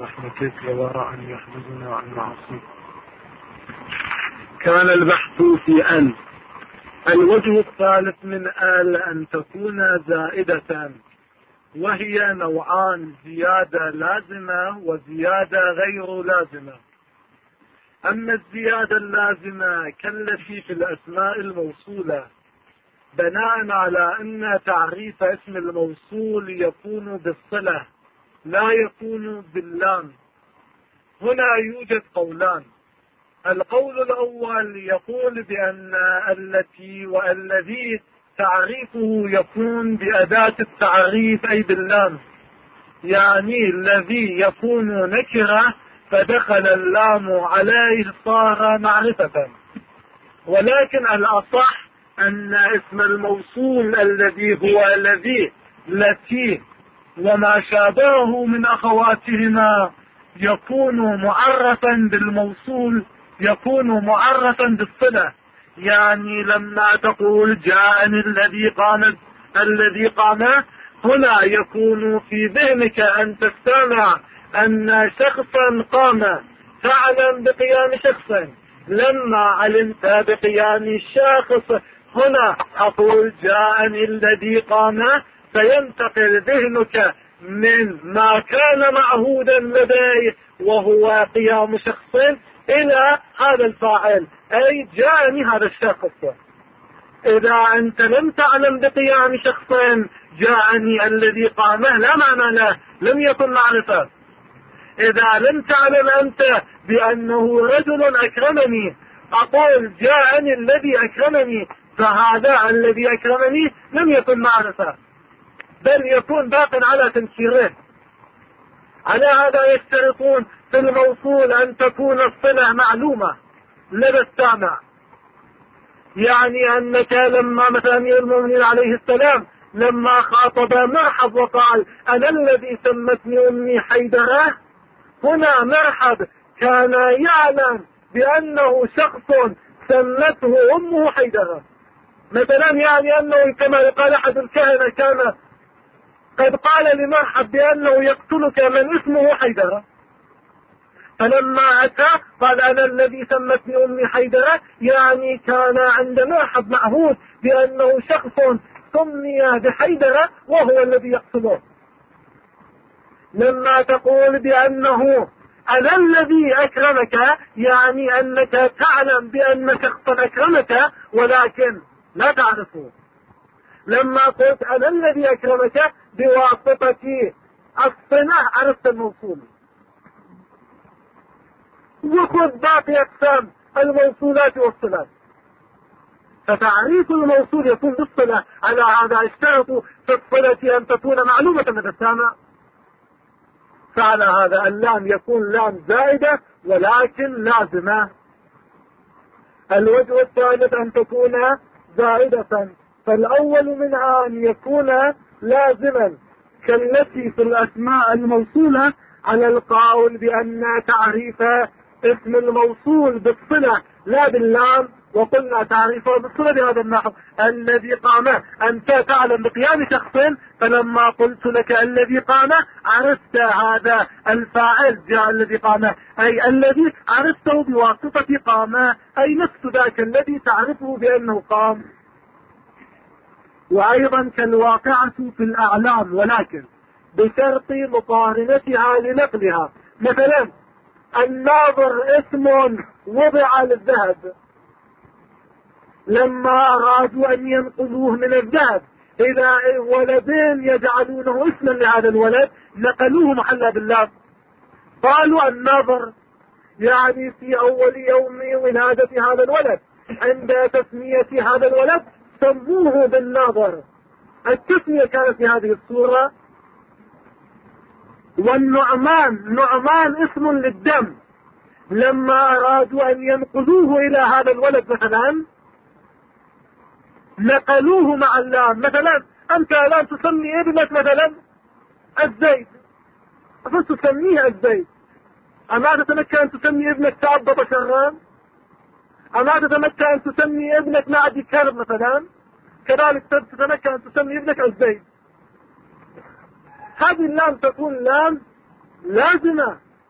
رحمتك ووراء أن يحفظنا عن معصيك. كان البحث في أن الوجه الثالث من أن تكون زائدة، وهي نوعان: زيادة لازمة وزيادة غير لازمة. أما الزيادة اللازمة كالتي في الأسماء الموصولة، بناء على أن تعريف اسم الموصول يكون بالصلة لا يكون باللام، هنا يوجد قولان. القول الأول يقول بأن التي والذي تعريفه يكون بأداة التعريف أي باللام، يعني الذي يكون نكرة فدخل اللام عليه صار معرفة. ولكن الأصح أن اسم الموصول الذي هو الذي التي وما شابهه من أخواتهما يكون معرفا بالموصول، يكون معرفا بالصلة. يعني لما تقول جاءني الذي قام هنا يكون في ذهنك أن تستمع أن شخصا قام، تعلم بقيام شخص. لما علمت بقيام الشخص هنا أقول جاءني الذي قام، فينتقل ذهنك من ما كان معهودا لديه وهو قيام شخص إلى هذا الفاعل، أي جاءني هذا الشخص. إذا أنت لم تعلم بقيام شخص جاءني الذي قامه لا معنى له، لم يكن معرفة. إذا لم تعلم أنت بأنه رجل أكرمني، أقول جاءني الذي أكرمني، فهذا الذي أكرمني لم يكن معرفة، بل يكون باق على تنكيره. على هذا يشترطون في الموصول أن تكون الصلة معلومة لدى السامع. يعني أنك لما مثلا أمير المؤمنين عليه السلام لما خاطب مرحب وقال أنا الذي سمتني أمي حيدرة، هنا مرحب كان يعلم بأنه شخص سمته أمه حيدرة مثلا، يعني أنه كما قال أحد الكهنة كان قد قال لمرحب بأنه يقتلك من اسمه حيدرة، فلما أتى قال أنا الذي سمتني أمي حيدرة، يعني كان عند مرحب معهود بأنه شخص سمي بحيدرة وهو الذي يقتله. لما تقول بأنه أنا الذي أكرمك، يعني أنك تعلم بأن شخصا أكرمك ولكن لا تعرفه. لما قلت أنا الذي أكرمك بواسطة الصلة عرفت الموصول. وخذ باقي أقسام الموصولات والصلات، فتعريف الموصول يكون بالصلة. على هذا اشترطوا في الصلة أن تكون معلومة من السامع، فعلى هذا اللام يكون لام زائدة ولكن لازمة. الوجه الثالث أن تكون زائدة، فالأول منها أن يكون لازما كالتي في الأسماء الموصولة على القول بأن تعريف اسم الموصول بالصلة لا باللام، وقلنا تعريفه بالصلة بهذا النحو: الذي قام، أنت تعلم بقيام شخص، فلما قلت لك الذي قام عرفت هذا الفاعل جاء الذي قام، أي الذي عرفته بواسطة قام، أي نفس ذاك الذي تعرفه بأنه قام. وأيضا كالواقعة في الأعلام، ولكن بشرط مقارنتها لنقلها. مثلا الناظر اسم وضع للذهب، لما أرادوا أن ينقلوه من الذهب إلى ولدين يجعلونه اسما لهذا الولد نقلوه محلا باللام، قالوا الناظر، يعني في أول يوم ولادة هذا الولد عند تسمية هذا الولد سموه بالناظر، التسمية كانت في هذه الصورة. والنعمان اسم للدم، لما أرادوا أن ينقلوه إلى هذا الولد مثلا نقلوه مع اللام. مثلا أنت الآن تسمي ابنك مثلا الزيد، فتسميه الزيد، أما تتمكن أن تسمي ابنك تعبط شران؟ أما تتمكن أن تسمي ابنك معدي كرب مثلا؟ كذلك تتمكن أن تسمي ابنك الزيد. هذه اللام تكون لام لازمة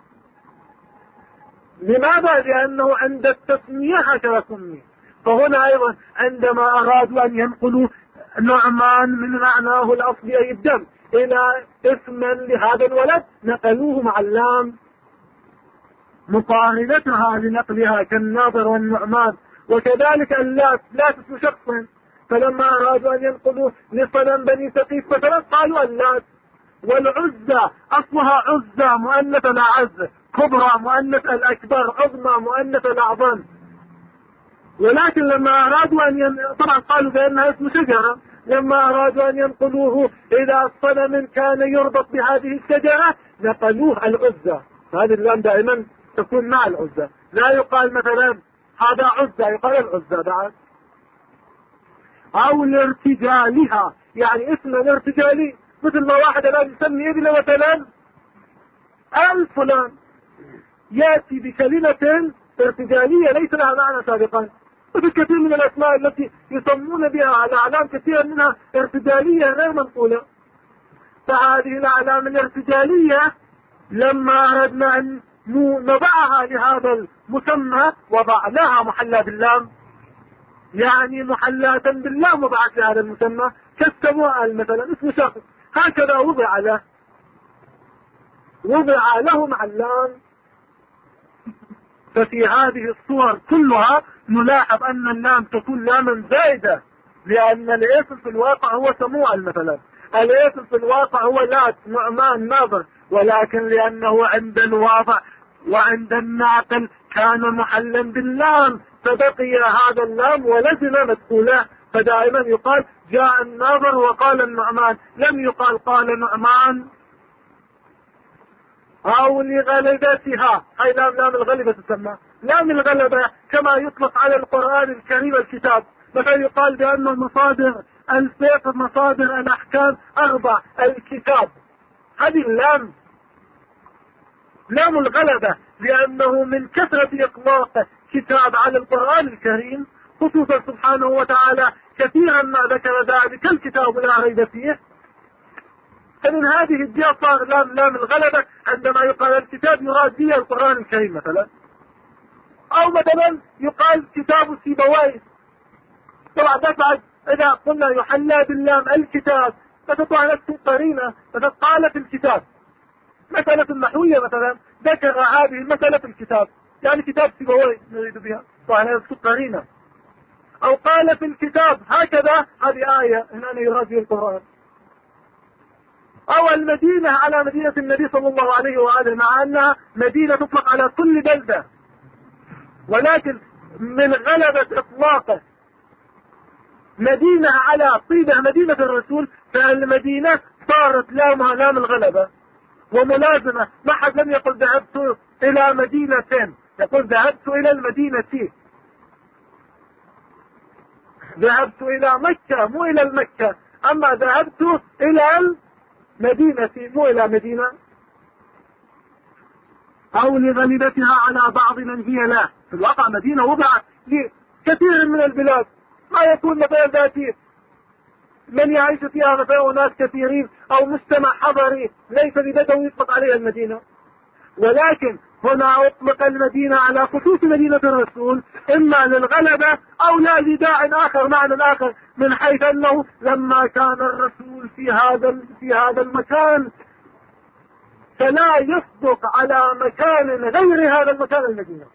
لماذا؟ لأنه عند التسمية هكذا سمي. فهنا أيضا عندما أرادوا أن ينقلوا نعمان من معناه الأصلي أي الدم إلى اسما لهذا الولد نقلوه مع اللام مقارنتها لنقلها كالناظر والنعمان. وكذلك اللات، لات اسم شخص، فلما أرادوا أن ينقلوا لصنم بني ثقيف مثلا قالوا اللات. والعزة أصلها عزة مؤنث الأعز، كبرى مؤنث الأكبر، عظمى مؤنث الأعظم. ولكن لما أرادوا طبعا قالوا بأنها اسم شجرة، لما أرادوا أن ينقلوه إلى صنم كان يربط بهذه الشجرة نقلوه العزة. هذه اللام دائما تكون مع العزة، لا يقال مثلا هذا عزة، يقال العزة بعد. أو لارتجالها، يعني اسم الارتجالي، مثل ما واحد الآن يسمي ابنه مثلا الفلان، يأتي بكلمة ارتجالية ليس لها معنى سابقا. وفي كثير من الأسماء التي يسمون بها الأعلام كثيرا منها ارتجالية غير منقولة. فهذه الأعلام الارتجالية لما أردنا أن نضعها لهذا المسمى وضعناها محلى باللام، يعني محلاة باللام وضعت لهذا المسمى. كالسموال مثلا اسم شخص هكذا وضع له مع اللام. ففي هذه الصور كلها نلاحظ أن اللام تكون لاما زائدة، لأن الاسم في الواقع هو سموال مثلا، الاسم في الواقع هو لات، نعمان، ناظر، ولكن لأنه عند الواضع وعند الناقل كان محلا باللام فبقي هذا اللام ولزم مدخوله. فدائما يقال جاء الناظر وقال النعمان، لم يقال قال نعمان. أو لغلبتها، هاي لام الغلبة تسمى. لام الغلبة كما يطلق على القرآن الكريم الكتاب، مثلا يقال بأن مصادر الفقه مصادر الأحكام 4 الكتاب. هذه اللام لام الغلبة، لأنه من كثرة إطلاق كتاب على القرآن الكريم، خصوصا سبحانه وتعالى كثيرا ما ذكر ذلك الكتاب لا ريب فيه. فمن هذه الجهة صار لام الغلبة عندما يقال الكتاب يراد به القرآن الكريم مثلا. أو مثلا يقال كتاب سيبويه، طبعا بعد إذا قلنا يحلى باللام الكتاب فتطلع نفس قرينة، فتقال في الكتاب مسألة النحوية مثلا ذكر هذه المسألة في الكتاب، يعني كتاب سيبويه نريد بها، طبعا نفس قرينة. أو قال في الكتاب هكذا، هذه آية هنا يراد به القرآن. أو المدينة على مدينة النبي صلى الله عليه وآله، مع أنها مدينة تطلق على كل بلدة، ولكن من غلبة إطلاقه مدينة على طيبة مدينة الرسول، فالمدينة صارت لامها لام الغلبة وملازمة. ما حد لم يقل ذهبت إلى مدينة، يقول ذهبت إلى المدينة، ذهبت إلى مكة مو إلى المكة، أما ذهبت إلى المدينة مو إلى مدينة. أو لغلبتها على بعض من هي لا، في الواقع مدينة وضعت لكثير من البلاد، ما يكون مثلا ذاتي من يعيش فيها مثلا ناس كثيرين، أو مجتمع حضري ليس ببدوي يطلق عليها المدينة. ولكن هنا أطلق المدينة على خصوص مدينة الرسول، إما للغلبة أو لا لداع آخر، معنى آخر، من حيث أنه لما كان الرسول في هذا المكان فلا يصدق على مكان غير هذا المكان المدينة.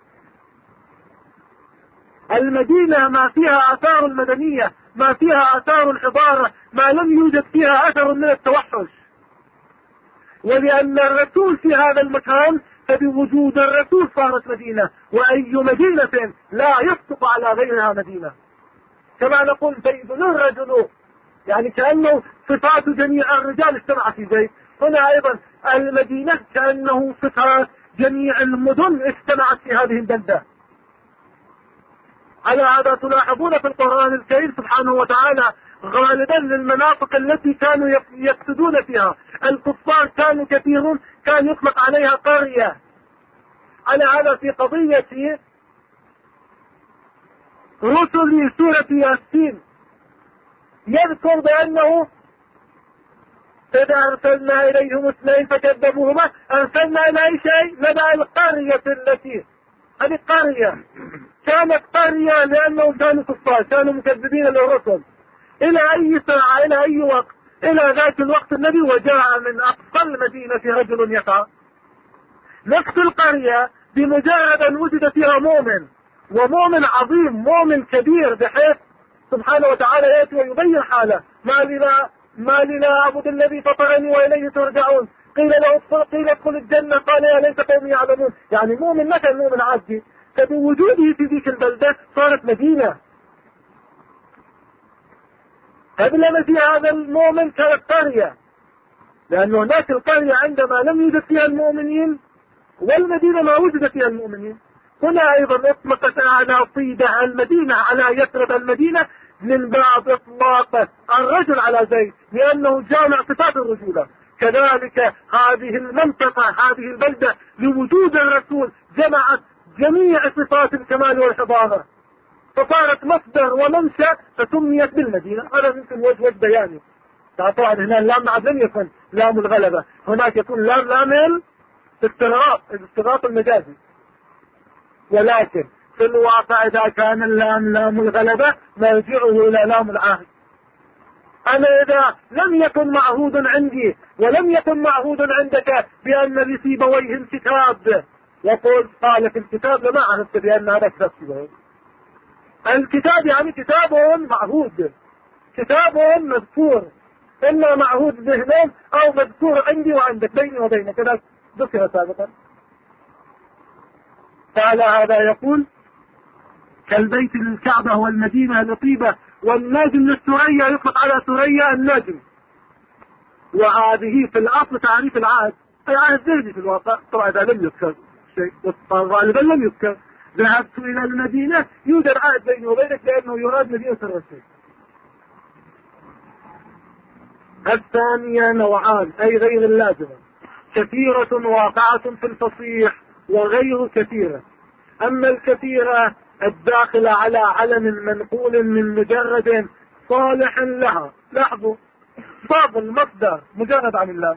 المدينة ما فيها آثار المدنية، ما فيها آثار الحضارة، ما لم يوجد فيها أثر من التوحش. ولأن الرسول في هذا المكان فبوجود الرسول صارت مدينة، وأي مدينة لا يصدق على غيرها مدينة. كما نقول زيد الرجل، يعني كأنه صفات جميع الرجال اجتمعت في زيد. هنا أيضا المدينة كأنه صفات جميع المدن اجتمعت في هذه البلدة. على هذا تلاحظون في القرآن الكريم سبحانه وتعالى غالبا للمناطق التي كانوا يقصدون فيها الكفار كانوا كثيرون، كان يطلق عليها قرية. على هذا في قضية رسل سورة ياسين يذكر بأنه إذا أرسلنا إليهم اثنين فكذبوهما أرسلنا إلى أي شيء؟ نبأ القرية التي، هذه قرية كانت قرية لأنهم كانوا كفار، كانوا مكذبين للرسل. إلى أي ساعة، إلى أي وقت؟ إلى ذاك الوقت النبي وجاء من أقصى المدينة رجل يسعى. نفس القرية بمجرد أن وجد فيها مؤمن، ومؤمن عظيم، مؤمن كبير، بحيث سبحانه وتعالى يأتي ويبين حاله: ما لي لا أعبد الذي فطرني وإليه ترجعون. قيل ادخل الجنة قال يا ليت قومي يعلمون. يعني مؤمن ما كان مؤمن عادي، فبوجوده في ذيك البلدة صارت مدينة. قبل ما في هذا المؤمن كانت قرية، لأن هناك القرية عندما لم يوجد فيها المؤمنين، والمدينة ما وجد فيها المؤمنين. هنا أيضا اطلقت على طيبة المدينة، على يثرب المدينة، من باب إطلاق الرجل على زيد، لأنه جامع صفات الرجولة. كذلك هذه المنطقة، هذه البلدة، لوجود الرسول جمعت جميع صفات الكمال والحضارة، فصارت مصدر ومنشأ، فسميت بالمدينة. هذا يمكن وجه بياني. طبعا هنا اللام بعد لم يكن لام الغلبة، هناك يكون لام الاستغراق المجازي. ولكن في الواقع إذا كان اللام لام الغلبة مرجعه إلى لام العهد. أنا إذا لم يكن معهود عندي ولم يكن معهود عندك بأن لسيبويه كتاب، يقول قال في الكتاب لما عرفت بأن هذا كتاب سيبويه. الكتاب يعني كتاب معهود، كتاب مذكور، إما معهود ذهنين أو مذكور عندي وعندك، بيني وبينك، كذا ذكر سابقا. تعالى هذا يقول: كالبيت للكعبة والمدينة لطيبة والنجم للثريا، يطلق على ثريا النجم. وهذه في الأصل تعريف العهد، أي عهد ذهني في الواقع. طبعا إذا لم يذكر شيء، غالبا لم يذكر. ذهبت إلى المدينة، يوجد عهد بيني وبينك، لأنه يراد مدينة الرسول. الثانية نوعان، أي غير اللازمة: كثيرة واقعة في الفصيح، وغير كثيرة. أما الكثيرة الداخلة على علم منقول من مجرد صالح لها. لاحظوا، فاضل مصدر مجرد عن اللام،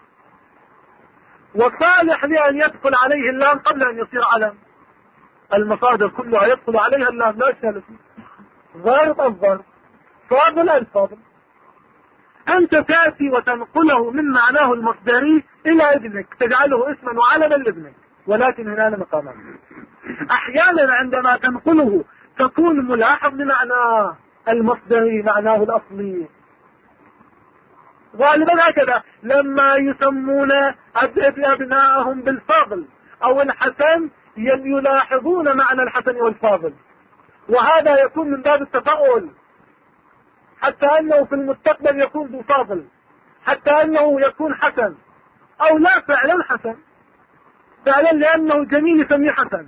وصالح لأن يدخل عليه اللام قبل أن يصير علم. المصادر كلها يدخل عليها اللام، لا إشكال فيه. ظرف الظرف، فاضل الفاضل. أنت تأتي وتنقله من معناه المصدري إلى ابنك، تجعله اسما وعلما لابنك، ولكن هنا مقاما. أحيانا عندما تنقله تكون ملاحظ لمعناه المصدري، معناه الأصلي. غالبا هكذا لما يسمون أبناءهم بالفاضل أو الحسن، يلاحظون معنى الحسن والفاضل، وهذا يكون من باب التفاؤل، حتى أنه في المستقبل يكون ذو فاضل، حتى أنه يكون حسن، أو لا فعلا حسن، فعلا لأنه جميل يسميه حسن.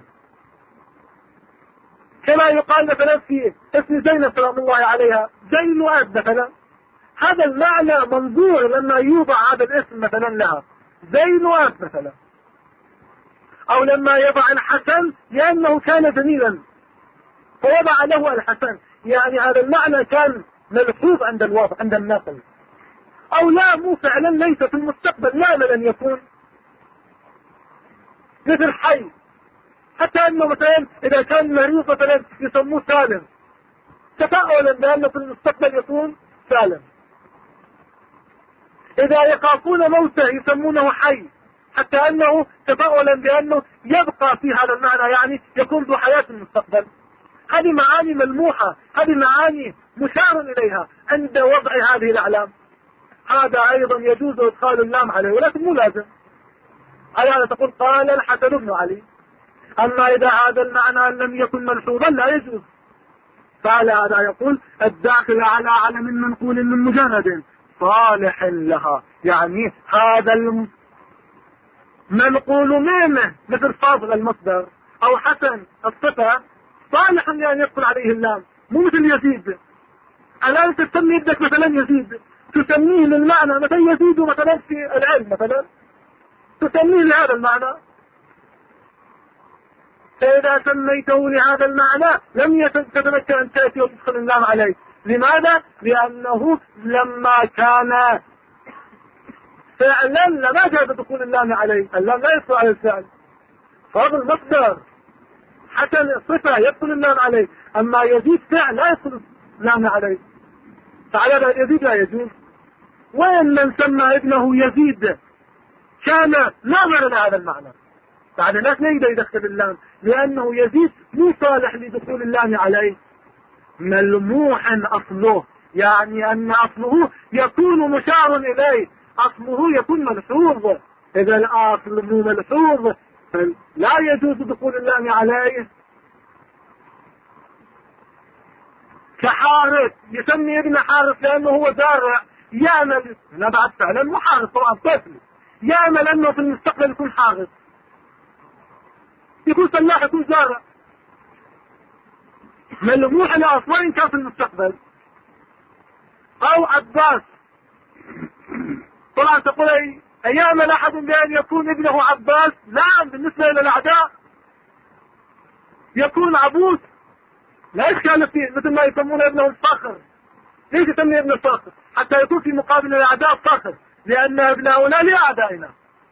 كما يقال مثلا في اسم زينب سلام الله عليها زين وأب مثلا، هذا المعنى منظور لما يوضع هذا الاسم مثلا لها زين وأب مثلا. أو لما يضع الحسن لأنه كان جميلا فوضع له الحسن، يعني هذا المعنى كان ملحوظ عند الواضع عند الناقل. أو لا، مو فعلا، ليس في المستقبل، لا أمل أن يكون مثل حي، حتى أنه مثلا إذا كان مريض مثلا يسموه سالم، تفاؤلا بأنه في المستقبل يكون سالم. إذا يخافون موته يسمونه حي، حتى أنه تفاؤلا بأنه يبقى في هذا المعنى، يعني يكون ذو حياة في المستقبل. هذه معاني ملموحة، هذه معاني مشار إليها عند وضع هذه الأعلام. هذا أيضا يجوز إدخال اللام عليه، ولكن مو لازم. على تقول قال الحسن بن علي. أما إذا هذا المعنى لم يكن ملحوظا لا يجوز. فعلى هذا يقول الداخل على علم منقول من مجرد صالح لها، يعني هذا المنقول منه مثل فاضل المصدر أو حسن الصفة صالح لأن يدخل عليه اللام، مو مثل يزيد. الآن تسمي ابنك مثلا يزيد، تسميه للمعنى مثلا يزيد مثلا في العلم مثلا، تسميه لهذا المعنى. فإذا سميته لهذا المعنى لم تتمكن أن تأتي وتدخل اللام عليه. لماذا؟ لأنه لما كان فعلا لما جاء بدخول اللام عليه، اللام لا يدخل على الفعل، فهذا المصدر حتى الصفة يدخل اللام عليه، أما يزيد فعل لا يدخل اللام عليه، فعلى يزيد لا يجوز. وإن من سمى ابنه يزيد كان لا معنى هذا المعنى، بعد الناس لا يقدر يدخل اللام، لأنه يزيد مو صالح لدخول اللام عليه. ملموح أصله، يعني أن أصله يكون مشار إليه، أصله يكون ملحوظ، إذا الأصل مو ملحوظ فلا يجوز دخول اللام عليه. كحارث، يسمي ابن حارث لأنه هو زارع، يعمل بعد فعلا مو حارث طبعا طفل، يعمل أنه في المستقبل يكون حارث، يكون فلاح، يكون زارع، ملموح الأصل وإن كان في المستقبل. أو عباس، طبعا تقول أيامل أحد بأن يكون ابنه عباس؟ نعم، بالنسبة إلى الأعداء يكون عبوس، لا إشكال فيه، مثل ما يسمون ابنه الفخر. ليش يسمي ابن الفخر؟ حتى يكون في مقابل الأعداء فخر، لأن ابناؤنا لأعدائنا.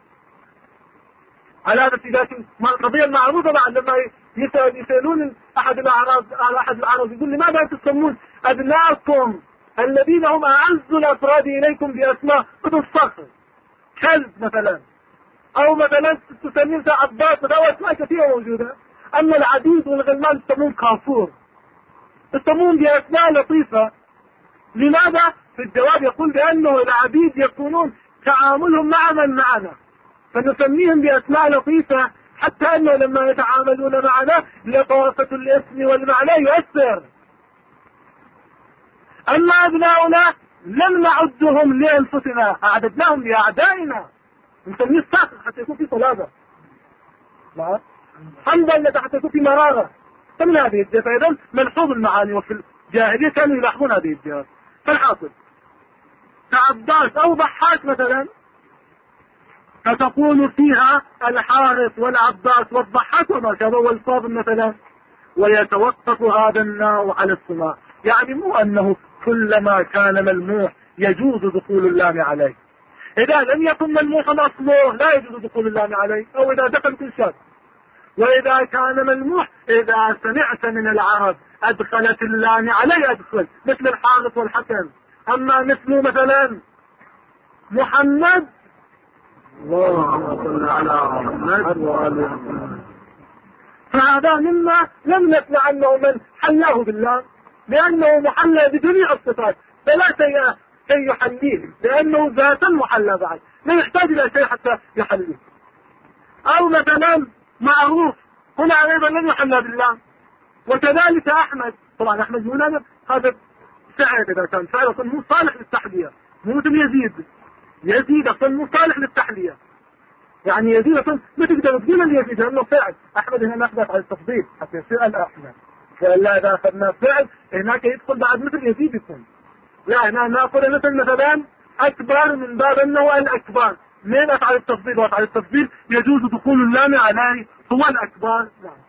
على هذا لكن القضية المعروفة بعد لما يسألون أحد الأعراض يقول لماذا تسمون أبناءكم الذين هم أعز الأفراد إليكم بأسماء ابن الصخر كلب مثلا، أو مثلا تسمون عباس، وده أسماء كثيرة موجودة. أما العديد والغلمان يسمون كافور، يسمون بأسماء لطيفة. لماذا؟ في الجواب يقول بأنه العبيد يكونون تعاملهم مع من معنا، فنسميهم بأسماء لطيفة، حتى أنه لما يتعاملون معنا لطافة الاسم والمعنى يؤثر. أما أبناؤنا لم نعدهم لأنفسنا، أعددناهم لأعدائنا، نسميه الصخر حتى يكون في صلابة، حنظل حتى يكون في مرارة. فمن هذه الجهة أيضا ملحوظ المعاني، وفي الجاهلية كانوا يلاحظون هذه الجهة. فالحاصل كعباس أو ضحاك مثلا، فتقول فيها الحارث والعباس والضحاك وما شابه والفاضل مثلا، ويتوقف هذا النوع على السماع، يعني مو أنه كلما كان ملموح يجوز دخول اللام عليه. إذا لم يكن ملموحا أصله لا يجوز دخول اللام عليه، أو إذا دخل كل شيء. وإذا كان ملموح، إذا سمعت من العرب أدخلت اللام عليه أدخل، مثل الحارث والحكم. أما مثل مثلا محمد، اللهم صل على محمد وآله وسلم، فهذا مما لم نسمع أنه من حلاه بالله، لأنه محلى بجميع الصفات، فلا شيء يحليه، لأنه ذاتا محلى بعد، لا يحتاج إلى شيء حتى يحليه. أو مثلا معروف، هنا أيضا لم يحلى بالله. وكذلك أحمد، طبعا أحمد هنا هذا سعد، إذا كان سعد أصلا مو صالح للتحلية، مو مثل يزيد أصلا مو صالح للتحلية، يعني يزيد أصلا ما تقدر تقول أن يزيد لأنه فعل. أحمد هنا ناخذ على التفضيل حتى يصير الأحمد، فلا إذا أخذنا فعل هناك يدخل بعد مثل يزيد يكون، لا هنا نأخذ مثلا أكبر من باب أنه الأكبر، من أفعل التفضيل، وأفعل التفضيل يجوز دخول اللام عليه هو الأكبر.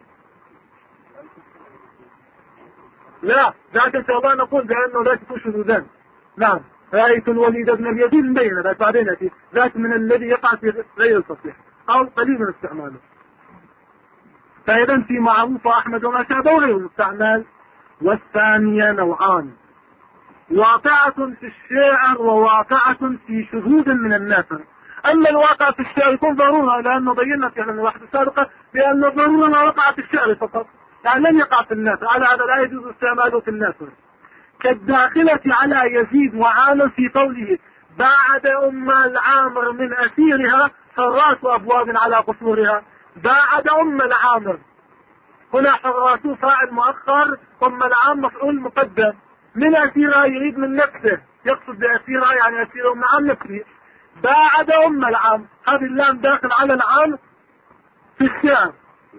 لا ذاك إن شاء الله نقول بأنه ذاك يكون شذوذا. نعم، رأيت الوليد بن اليزيد مبين، ذاك بعدين يأتي ذاك من الذي يقع في غير التصحيح أو قليل من استعماله. فإذا في معروف أحمد وما شابه غير مستعمل. والثانية نوعان، واقعة في الشعر وواقعة في شذوذ من الناثر. أما الواقع في الشعر يكون ضرورة، لأنه بينا في الواحدة السابقة بأن الضرورة ما وقع في الشعر فقط، يعني لم يقع في الناثر، على هذا لا يجوز استعماله في الناثر. كالداخلة على يزيد وعامر في قوله باعد أم العامر من أسيرها حراس أبواب على قصورها. باعد أم العامر، هنا حراس فاعل مؤخر، أم العام مفعول مقدم. من أسيرها يريد من نفسه، يقصد بأسيرها يعني أسير أم العام نفسه. باعد أم العام، هذه اللام داخل على العام في الشعر،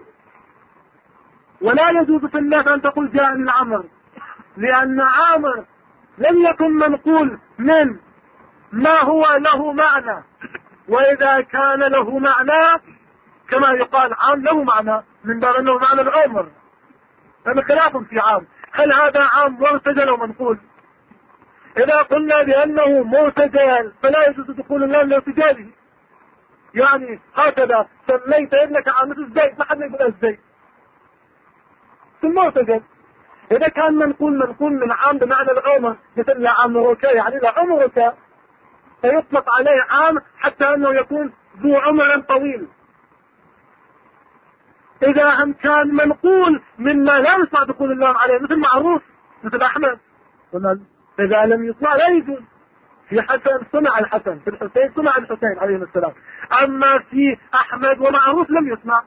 ولا يجوز في الناس أن تقول جاءني العمر، لأن عامر لم يكن منقول من ما هو له معنى، وإذا كان له معنى كما يقال عام له معنى من باب أنه معنى العمر، فمن خلاف في عام، هل هذا عام مرتجل ومنقول؟ إذا قلنا بأنه مرتجل فلا يجوز دخول اللام لارتجاله. يعني هكذا سميت ابنك عامل الزيت، ما حد يقول الزيت في المرتجل. إذا كان منقول من عام بمعنى العمر، مثل لعمرك يعني لعمرك، فيطلق عليه عام حتى أنه يكون ذو عمر طويل. إذا هم كان منقول مما لا يصنع دخول اللام عليه، مثل معروف مثل أحمد، إذا لم يصنع لا يجوز. في حسن صنع الحسن، في الحسين صنع الحسين عليه السلام، أما في أحمد ومعروف لم يصنع.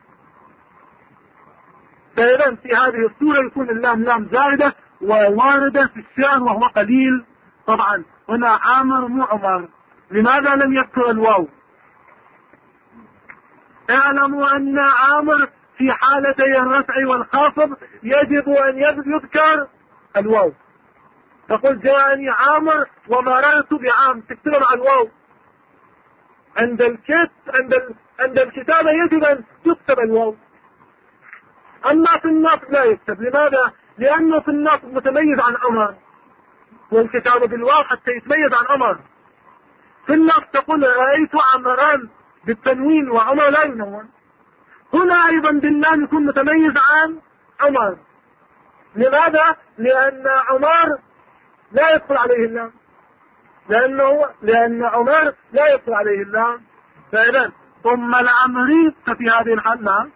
فإذا في هذه الصورة يكون اللام لام زائدة وواردة في الشعر وهو قليل. طبعا هنا عامر مو عمر. لماذا لم يذكر الواو؟ اعلموا أن عامر في حالتي الرفع والخافض يجب أن يذكر الواو. تقول جاءني عامر ومررت بعام، تكتب مع الواو. عند الكتابة يجب أن تكتب الواو. أما في النصب لا يكتب. لماذا؟ لأنه في النصب متميز عن عمر، والكتابة بالواو حتى يتميز عن عمر. في النصب تقول رأيت عمران بالتنوين وعمر لا ينون. هنا أيضا باللام يكون متميز عن عمر. لماذا؟ لأن عمر لا يدخل عليه اللام، لأن عمر لا يدخل عليه اللام. فإذا ثم العمري ففي هذه الحالة نعم.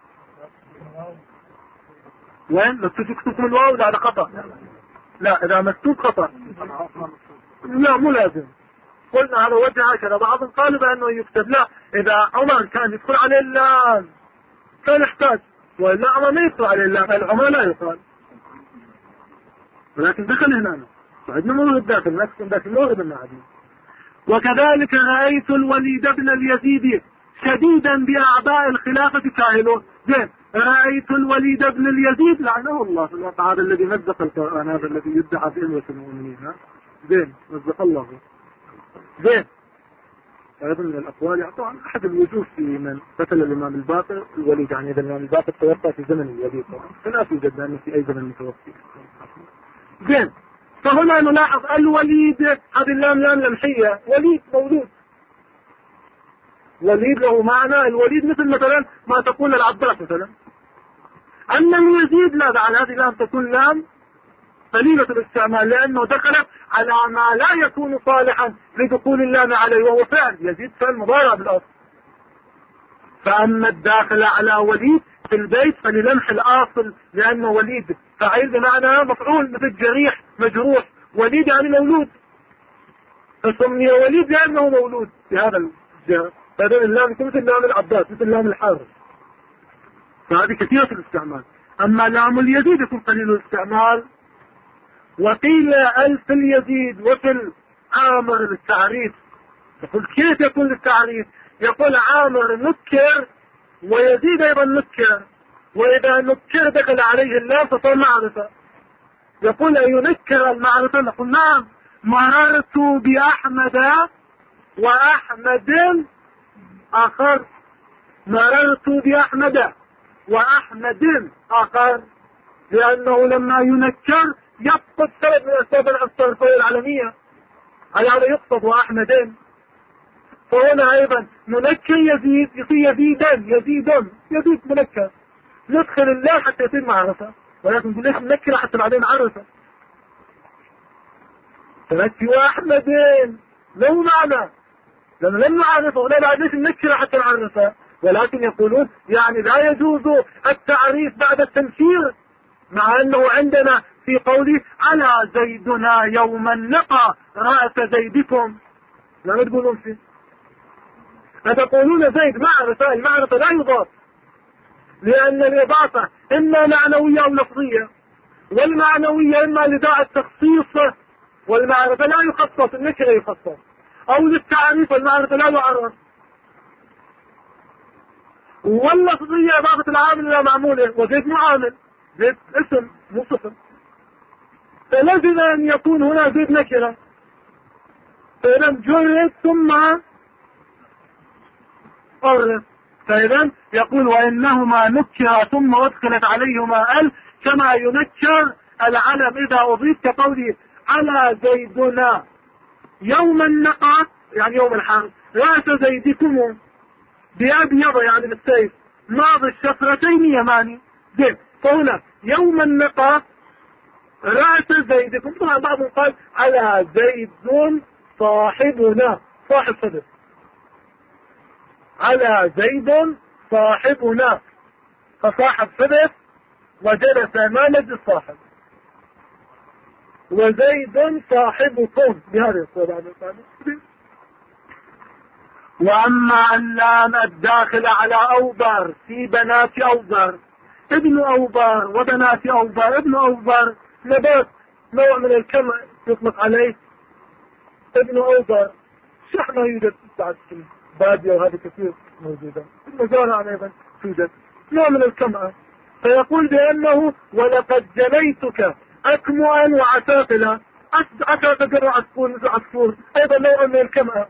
وين مكتوب تكتب الواو؟ لا هذا خطأ. لا إذا مكتوب خطأ لا مو لازم. قلنا هذا وجه هكذا. بعض قالوا بأنه يكتب. لا، إذا عمر كان يدخل عليه اللام كان يحتاج، وإلا عمر ما يدخل عليه اللام، العمر لا يقال، ولكن دخل هنا فعندنا موهب داخل نفسه داخل موهب النعدين. وكذلك رأيت الوليد بن اليزيد شديدا بأعداء الخلافة كاهله. زين، رأيت الوليد بن اليزيد لعنه الله في الواقع، هذا الذي مزق القرآن، هذا الذي يدعى في إلوة المؤمنين. زين، مزق الله. زين، أيضا من الأقوال يعني طبعا أحد الوجوه في من قتل الإمام الباقر الوليد، يعني إذا الإمام الباقر توفى في زمن الوليد طبعا، فلا توجد أنه في أي زمن متوفي. زين، فهنا نلاحظ الوليد هذه اللام لام لمحية، وليد مولود، وليد له معنى. الوليد مثلا ما تقول العباس مثلا. أما اليزيد لا، على هذه اللام تكون لام قليلة الاستعمال، لأنه دخلت على ما لا يكون صالحا لدخول اللام عليه، وهو فعل. يزيد فعل مضارع بالأصل. فأما الداخل على وليد في البيت فللمح الأصل، لأنه وليد فعيل بمعنى مفعول، مثل جريح مجروح. وليد يعني مولود، فسمي وليد لأنه مولود في هذا الجهة. هذا اللام مثل لام العباس، مثل لام الحارث، فهذه كثيرة الاستعمال. أما لام اليزيد يكون قليل الاستعمال. وقيل ألف اليزيد وفي العامر للتعريف. يقول كيف يكون للتعريف؟ يقول عامر نكر ويزيد أيضا نكر، وإذا نكر دخل عليه اللام فصار معرفة. يقول أينكر المعرفة؟ نقول نعم. مررت بأحمد وأحمد آخر، مررت بأحمد وأحمد آخر، لأنه لما ينكر يقصد سبب من أسباب الصرفية العالمية، على هذا يقصد وأحمدين. فهنا أيضا ننكر يزيد يصير يزيد منكر، ندخل الله حتى يصير معرفة، ولكن نقول ليش ننكر حتى بعدين معرفة. تنكر وأحمدين له معنى، لأنه لم نعرفه، ولا بعد ليش ننكر حتى نعرفه. ولكن يقولون يعني لا يجوز التعريف بعد التنكير، مع أنه عندنا في قوله على زيدنا يوما نقى رأس زيدكم، لا تقولون فيه. فتقولون زيد معرفة، المعرفة لا يضاف، لأن الإضافة إما معنوية أو لفظية، والمعنوية إما لداء التخصيص، والمعرفة لا يخصص، النكرة يخصص، أو للتعريف والمعرفة لا يعرف. واللفظية إضافة العامل إلى معموله، وزيد معامل، زيد اسم مو صفر، فلازم أن يكون هنا زيد نكرة. فإذا جرد ثم أعرف. فإذا يقول وإنهما نكر ثم أدخلت عليهما ال، كما ينكر العلم إذا أضيف، كقوله على زيدنا يوم النقع يعني يوم الحرب رأس زيدكم بأبيض يعني بالسيف ماضي الشفرتين يماني زين. فهنا يوم النقع رأس زيدكم. طبعا بعضهم قال على زيد صاحبنا صاحب صدر على زيد صاحبنا فصاحب صدر وجلس ما نجد الصاحب وزيد صاحبكم بهذه الصورة. وأما اللام الداخل على أوبر في بنات أوبر ابن أوبر وبنات أوبر ابن أوبر نبات نوع من الكمع يطلق عليه ابن أوبر شحنة يوجد بعد في البادية وهذه كثير موجودة المزارع أيضا توجد نوع من الكمع. فيقول بأنه ولقد جنيتك أكمعا وعساقلا أكثر عصفور مثل عصفور أيضا نوع من الكمع.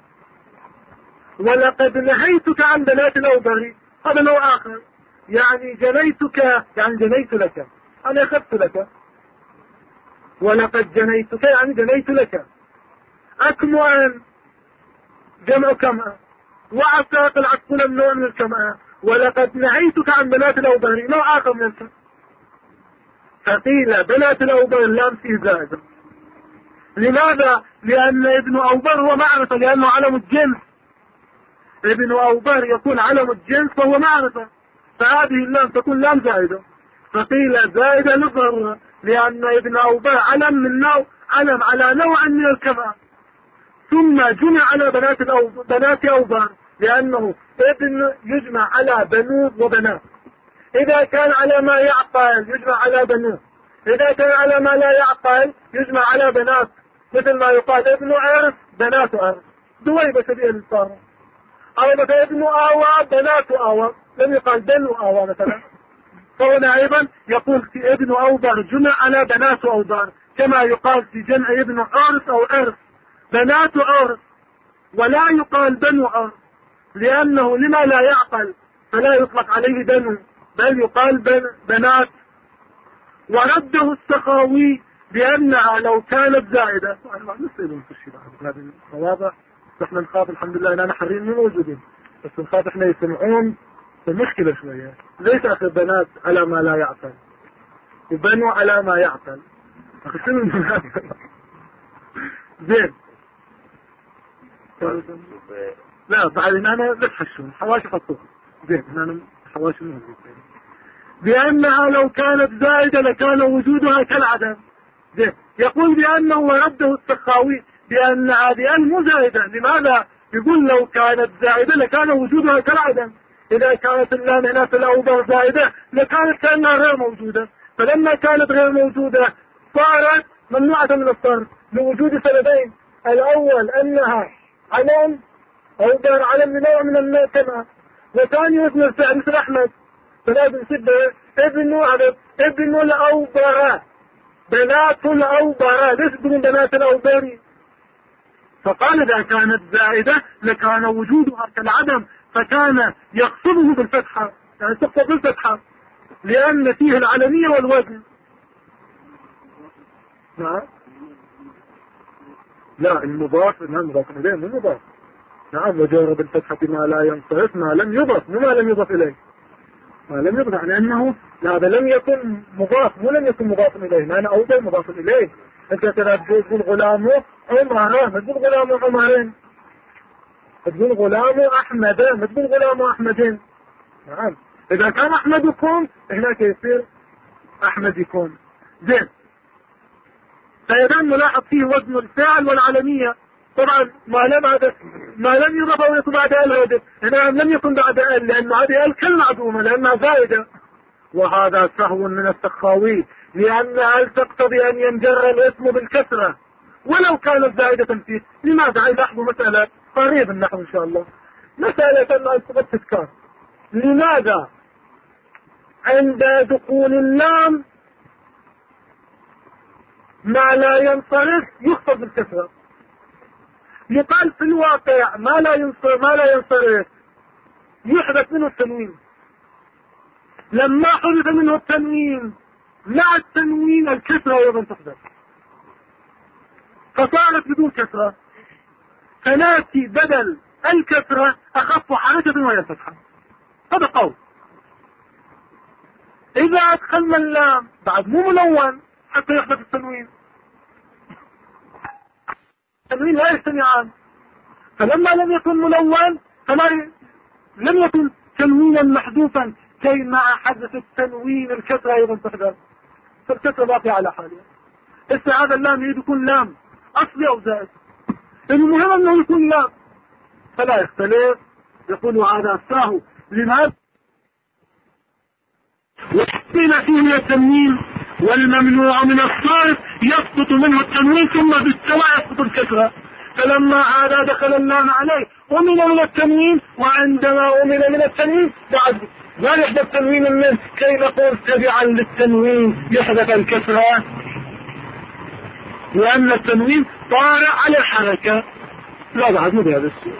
ولقد نهيتك عن بنات الأوبر هذا نوع آخر يعني جنيتك يعني جنيت لك أنا أخذت لك. ولقد جنيتك يعني جنيت لك أكمعا جمع كمع وعساق العسقل نوع من الكمع. ولقد نهيتك عن بنات الأوبر نوع آخر من الكمع. فقيل بنات الأوبر اللام فيه زائدة. لماذا؟ لأن ابن أوبر هو معرفة لأنه علم الجنس. ابن أوبر يكون علم الجنس فهو معرفة فهذه اللام تكون لام زائدة. فقيل زائدة للضرورة لأن ابن أوبر علم من نوع علم على نوع من الكمع ثم جمع على بنات أوبر لأنه ابن يجمع على بنوه وبنات. إذا كان على ما يعقل يجمع على بنوه إذا كان على ما لا يعقل يجمع على بنات مثل ما يقال ابن عرس بنات عرس دويبة شبيه للصارة أو مثلا ابن آوى بنات آوى لم يقال بنو آوى مثلا. فهنا أيضا يقول في ابن أوبر جمع على بنات أوبر كما يقال في جمع ابن عرس أو عرس بنات عرس ولا يقال بنو عرس لأنه لما لا يعقل فلا يطلق عليه بنو بل يقال بنات. ورده السخاوي بأنها لو كانت زائدة نسألهم في الشيء هذه المواضع نحن نخاف الحمد لله أننا حرين من موجودين بس نخاف احنا يسمعون المشكلة شوية ليس أخي بنات على ما لا يعقل وبنو على ما يعقل أخي شنو المناسبة زين. لا بعد ان انا لا تحشون حواشي خطوه زين انا حواشي موجود بانها لو كانت زائده لكان وجودها كالعدم. زين يقول بانه ورده السخاوي بان هذه مو زائده. لماذا؟ يقول لو كانت زائده لكان وجودها كالعدم. اذا كانت اللام هنا في الاوبر زائده لكانت كانها غير موجوده فلما كانت غير موجوده صارت ممنوعه من الصرف لوجود سببين. الاول انها علم أو دار علم بنوع من الكمع وثاني اسم الفعل مثل أحمد فلازم نسبه ابن الأوبر بنات الأوبر ليس من بنات الأوبر. فقال إذا كانت زائدة لكان وجودها كالعدم فكان يقصده بالفتحة يعني تقصد بالفتحة لأن فيه العلمية والوزن. نعم لا المضاف إليه المضاف نعم وجرب بالفتحة ما لا ينصرف ما لم يضف مو ما لم يضف إليه ما لم يضف يعني أنه هذا لم يكن مضاف مو لم يكن مضاف إليه ما أنا أوضع مضاف إليه. أنت تقول غلام عمر ما تقول غلام عمرين تقول غلام أحمد ما تقول غلام أحمدين. نعم إذا كان أحمدكم هناك يصير أحمد يكون. زين فإذا نلاحظ فيه وزن الفعل والعلمية. طبعا ما لم يضف أو يكون بعد الهدف هنا لم يكن بعد لأن هذه كالمعدومة لأنها زائدة. وهذا سهو من السخاوي لأن تقتضي أن ينجر الاسم بالكسرة ولو كانت زائدة فيه. لماذا؟ لاحظوا مسألة قريب النحو إن شاء الله مسألة أن تذكر لماذا عند دخول اللام ما لا ينصرف يخفض بالكسرة. يقال في الواقع ما لا ينصرف يحدث منه التنوين. لما حدث منه التنوين مع التنوين الكسرة أيضا تحدث فصارت بدون كسرة، فناتي بدل الكسرة أخف حركة وهي الفتحة. هذا قول. إذا أدخلنا اللام بعد مو ملون حتى يحدث التنوين، التنوين لا يجتمعان، فلما لم يكن ملون لم يكن تنوينا محذوفا كي مع حدث التنوين الكسرة أيضا تحدث، فالكسرة باقية على حالها. هذا اللام يريد يكون لام أصلي أو زائد، المهم أنه يكون لام فلا يختلف. يقول هذا الساهو لماذا؟ وحسن فيه التنوين والممنوع من الصرف يسقط منه التنوين ثم بالسواء يسقط الكسرة، فلما هذا دخل اللام عليه ومن من التنوين، وعندما ومن من التنوين بعد لا يحدث تنوين منه كي نقول تبعا للتنوين يحدث الكسرة، لأن التنوين طارئ على الحركة. لا بعد مو بهذا الشيء.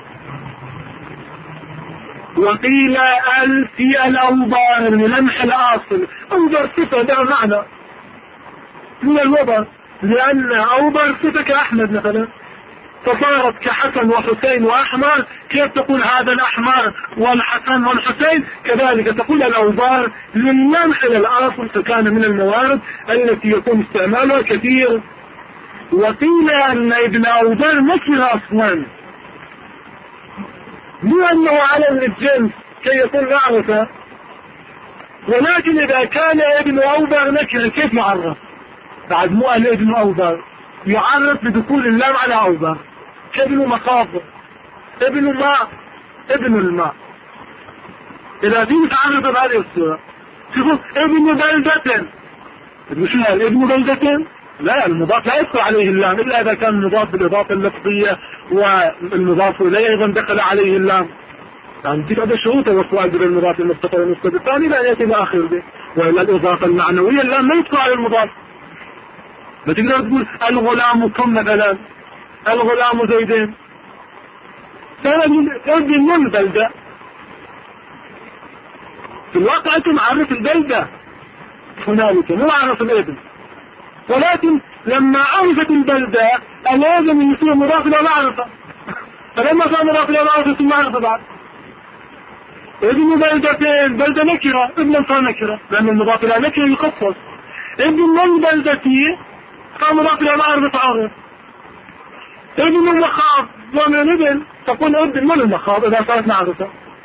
وقيل في الأوبار من لمح الأصل، أوبر صفة ده معنى من الوبر، لأن أوبر صفة كأحمد مثلا، فصارت كحسن وحسين وأحمر، كيف تقول هذا الأحمر والحسن والحسين؟ كذلك تقول الأوبار للمح الأصل، فكان من الموارد التي يكون استعمالها كثير. وقيل أن ابن أوبر نكر أصلا، مو أنه علم الجنس كي يكون معرفة، ولكن إذا كان ابن أوبر نكر كيف يعرف؟ بعد مو قال ابن أوبر يعرف بدخول اللام على أوبر، كابن مخاض، ابن ماء، ابن الماء. إذا دي تعرف بهذه الصورة تقول ابن بلدة، مش ابن بلدة؟ لا، المضاف لا يدخل عليه اللام إلا إذا كان المضاف بالإضافة اللفظية والمضاف إليه أيضا دخل عليه اللام. يعني تلك هذا شروط والسؤال بين المضاف المستقر والمستقر الثاني لا يأتي بآخر به، وإلا الإضافة المعنوية اللام ما يدخل على المضاف. ما تقدر تقول الغلام كم مثلا، الغلام زيدين، كان ابن البلدة، في الواقع أنت معرف البلدة هنالك مو معرف الابن، ولكن لما عرفت البلدة لازم يصير مضاف إلى معرفة، فلما صار مضاف إلى معرفة ثم معرفة بعد. ابن بلدتين، بلدة نكرة، ابن صار نكرة لأن المضاف إلى نكرة يخصص. ابن البلدتي صار مضاف إلى معرفة عرف. ابن المخاض ومن ابن تكون ابن من المخاض إذا صارت معرفة.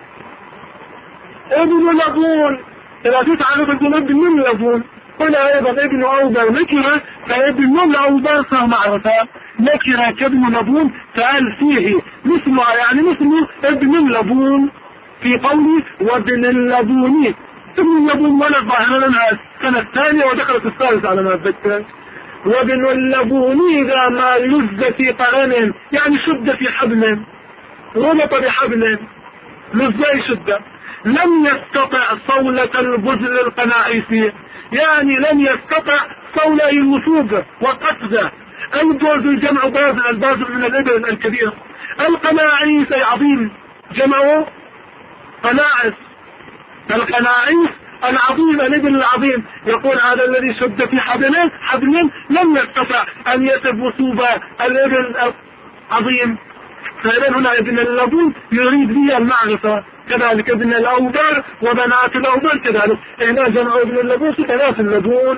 ابن لبون إذا تتعرف ابن من لبون، هنا أيضا ابن أوبر نكرة، فابن من أوبر صار معرفة نكرة كابن لبون، فقال فيه مثلها يعني مثل ابن لبون في قوله وابن اللبوني. ابن اللبون ولد ظاهرا لها السنة الثانية ودخلت الثالثة على ما أتذكر. وابن اللبوني إذا ما لز في قرن يعني شد في حبل، ربط بحبل، لزاي شدة، لم يستطع صولة البذل القناعيسي، يعني لم يستطع صولة الوثوق وقفزة. البذل جمع باذل، الباذل من الابن الكبير، القناعيس أي عظيم جمعه قناعس، القناعيس العظيم الابن العظيم. يقول هذا الذي شد في حبل لم يستطع أن يسب وثوب الابن العظيم، فإذا هنا ابن اللبون يريد به المعرفة. كذلك ابن الأوبر وبنات الأوبر كذلك، هنا جمع ابن اللبون في بنات اللبون.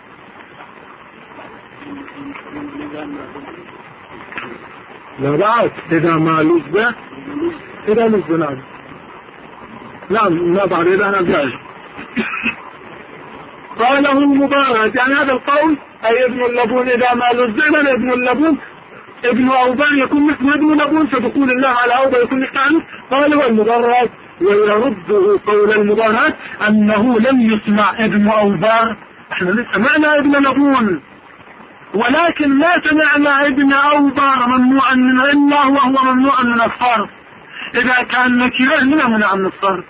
لا بعد إذا ما لزبه، إذا لزبه نعم، نعم ما بعد إذا أنا جاي قاله المبارك، يعني هذا القول أي ابن اللبون إذا ما لزبه ابن اللبون ابن أوبان يكون مثل ابن لبون، فدخول الله على أوبان يكون مثل. قال هو المبارك، ويرده قول المبارك أنه لم يسمع ابن أوبان، احنا سمعنا ابن لبون ولكن ما سمعنا ابن أوبان ممنوعا من إلا وهو ممنوع من الصرف. إذا كان نكرة منع من الصرف،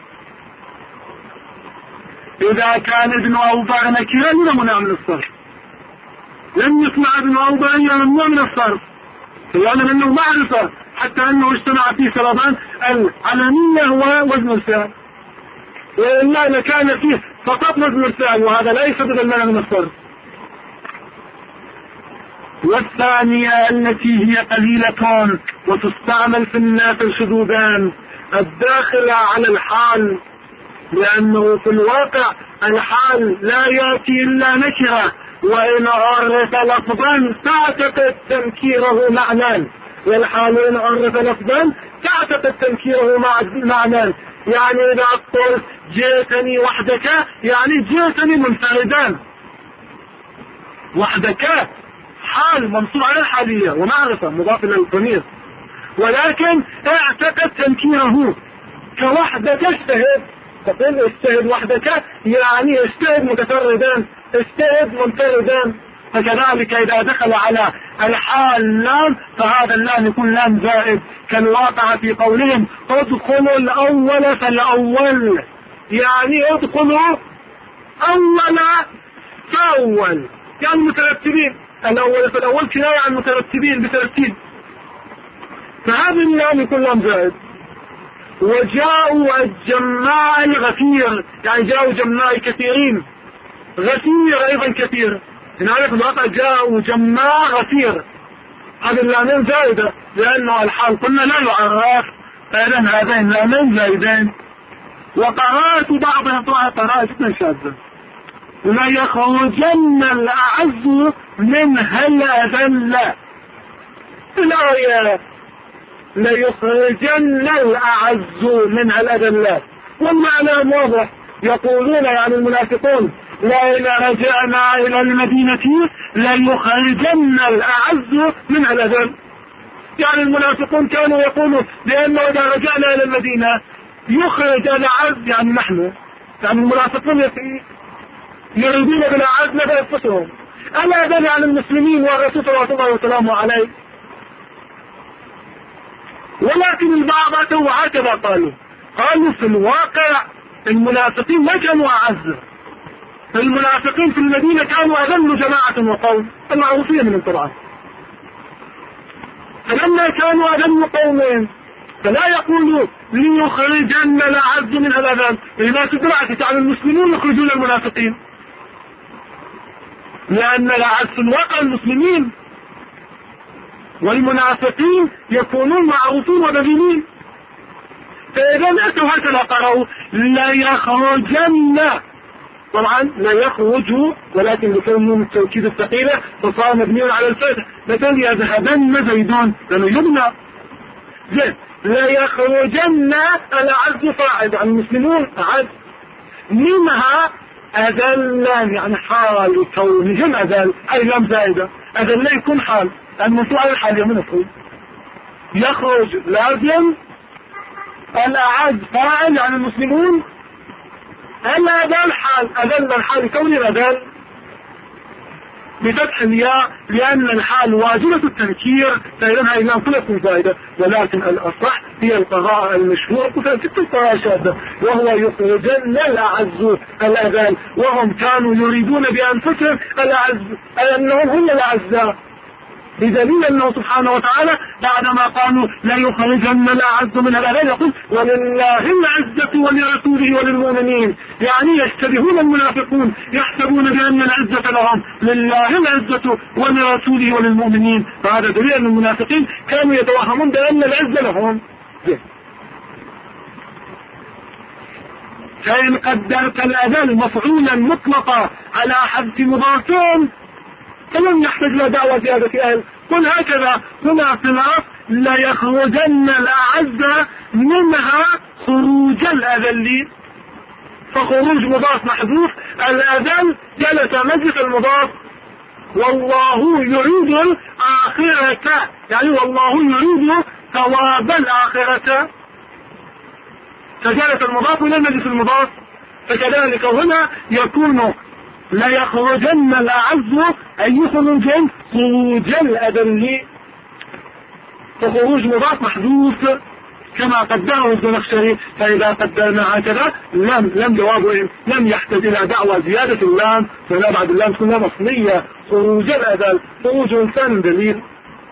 إذا كان ابن أوبان نكرة منع من الصرف. لم يسمع ابن أوبان ممنوع من الصرف، يعلم أنه معرفة حتى أنه اجتمع فيه سببان العلمية ووزن الفعل، وإلا لكان فيه فقط وزن الفعل، وهذا لا يسبب المنع من الصرف. والثانية التي هي قليلة وتستعمل في الناس الشذوذان الداخلة على الحال، لأنه في الواقع الحال لا يأتي إلا نكرة، وإن عرف لفظا تعتقد تنكيره معنى، والحال إن عرف لفظا تعتقد تنكيره معنى. يعني إذا قلت جئتني وحدك يعني جئتني منفردا، وحدك حال منصوب على الحالية ومعرفة مضاف إلى الضمير، ولكن اعتقد تنكيره كوحدك اجتهد، تقول اجتهد وحدك يعني اجتهد متفردا، اجتهد منفردا. فكذلك إذا دخل على الحال لام فهذا اللام يكون لام زائد، كالواقع في قولهم ادخلوا الأول فالأول، يعني ادخلوا أول فأول، يعني مترتبين، الأول فالأول كناية عن مترتبين بترتيب، فهذا اللام يكون لام زائد. وجاءوا الجماع الغفير، يعني جاءوا جماع كثيرين، غفير أيضا كثير، نعرف الواقع جاءوا جماع غفير، هذه اللامين زائدة لأنه الحال قلنا لا يعرف، فإذن هذين اللامين زائدين. وقرأت بعضها قراءة جدا شاذة، لا يخرجن الأعز منها الأذل، الآية لا يخرجن الأعز منها الأذل، والمعنى واضح، يقولون يعني المنافقون لئن رجعنا إلى المدينة لا يخرجن الأعز منها الأذل، يعني المنافقون كانوا يقولوا لأنه إذا رجعنا إلى المدينة يخرج الأعز، يعني نحن، يعني المنافقون يريدون بالأعز نبأ أنفسهم، الأذل عن المسلمين والرسول صلى الله عليه وسلم عليه. ولكن البعض أتوا هكذا قالوا في الواقع المنافقين ما كانوا أعز، المنافقين في المدينة كانوا أذل جماعة وقوم المعروفين من طبعا، فلما كانوا أذل قومين فلا يقولوا ليخرجن الأعز من الأذل، لما تدرعت عن المسلمين يخرجون المنافقين، لأن الأعز في الواقع المسلمين، والمنافقين يكونون معروفين وبذلين. فإذا أتوا هكذا قرأوا لا يخرجن، طبعا لا يخرجوا ولكن بكون التوكيد الثقيلة فصار مبني على الفتح، مثل يذهبن زيدون لأنه يبنى زين. لا يخرجن الأعز فاعل عن المسلمون أعز، منها أذلان يعني حال كونهم أذل، أي لم زائدة، أذل يكون حال المنصوب على الحال من الفعل، يخرج لازم، الأعز فاعل عن المسلمون، الأذل حال، أذل الحال كونهم أذل بفتح الياء لأن الحال واجبة التنكير، فإذا هي لام كلها تكون زائدة، ولكن الأصح هي القراءة المشهورة في القراءة الشاذة، وهو يخرجن الأعز الأذل، وهم كانوا يريدون بأنفسهم الأعز أنهم هم الأعزاء، بدليل أنه سبحانه وتعالى بعدما قالوا لا يخرجن الأعز من الأذل يقول ولله العزة ولرسوله وللمؤمنين، يعني يشتبهون المنافقون يحسبون بأن العزة لهم، لله العزة ولرسوله وللمؤمنين، فهذا دليل أن المنافقين كانوا يتوهمون بأن العزة لهم. فإن قدرت الأذل مفعولا مطلقا على حذف مضافين فلن يحتاج لا دعوة زيادة أهل، قل هكذا هنا في الأصل لا يخرجن الأعز منها خروج الأذل، فخروج مضاف محذوف، الأذل جلس مجلس المضاف، والله يريد الآخرة يعني والله يريد ثواب الآخرة، فجلس المضاف إلى مجلس المضاف، فكذلك هنا يكون لا يخرجن الأعز أي يخرج خروج الأذل، فخروج مضاف محذوف كما قدره الزمخشري، فإذا قدرنا هكذا لم جوابه لم يحتاج إلى دعوة زيادة اللام، فلا بعد اللام تكون مصلية، خروج الأذل خروج إنسان دليل.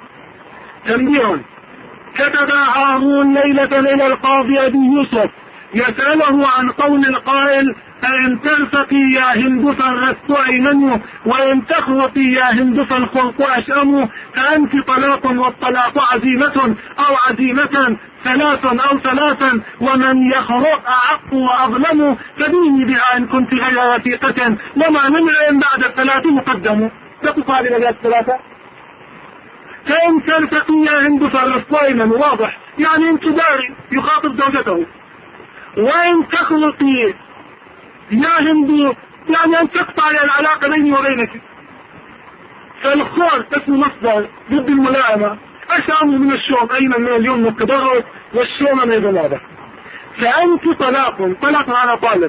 تنبيه: كتب هارون ليلة إلى القاضي أبي يوسف يسأله عن قول القائل فإن ترفقي يا هند فالرفق أيمن وإن تخرقي يا هند فالخلق أشأم فأنت طلاق والطلاق عزيمة أو عزيمة ثلاث أو ثلاثا ومن يخرق أعق وأظلم فبيني بها إن كنت غير وثيقة وما من بعد الثلاث مقدم. تقف هذه الآيات الثلاثة. فإن ترفقي يا هند فالرفق أيمن واضح يعني انتظاري يخاطب زوجته. وإن تخلقي يا هند يعني أن تقطع العلاقة بيني وبينك. فالخور اسم مصدر ضد الملائمة أشأم من الشوم أيمن من اليوم والتضرر والشوم من الغلابة. فأنت طلاق طلاق على طالب.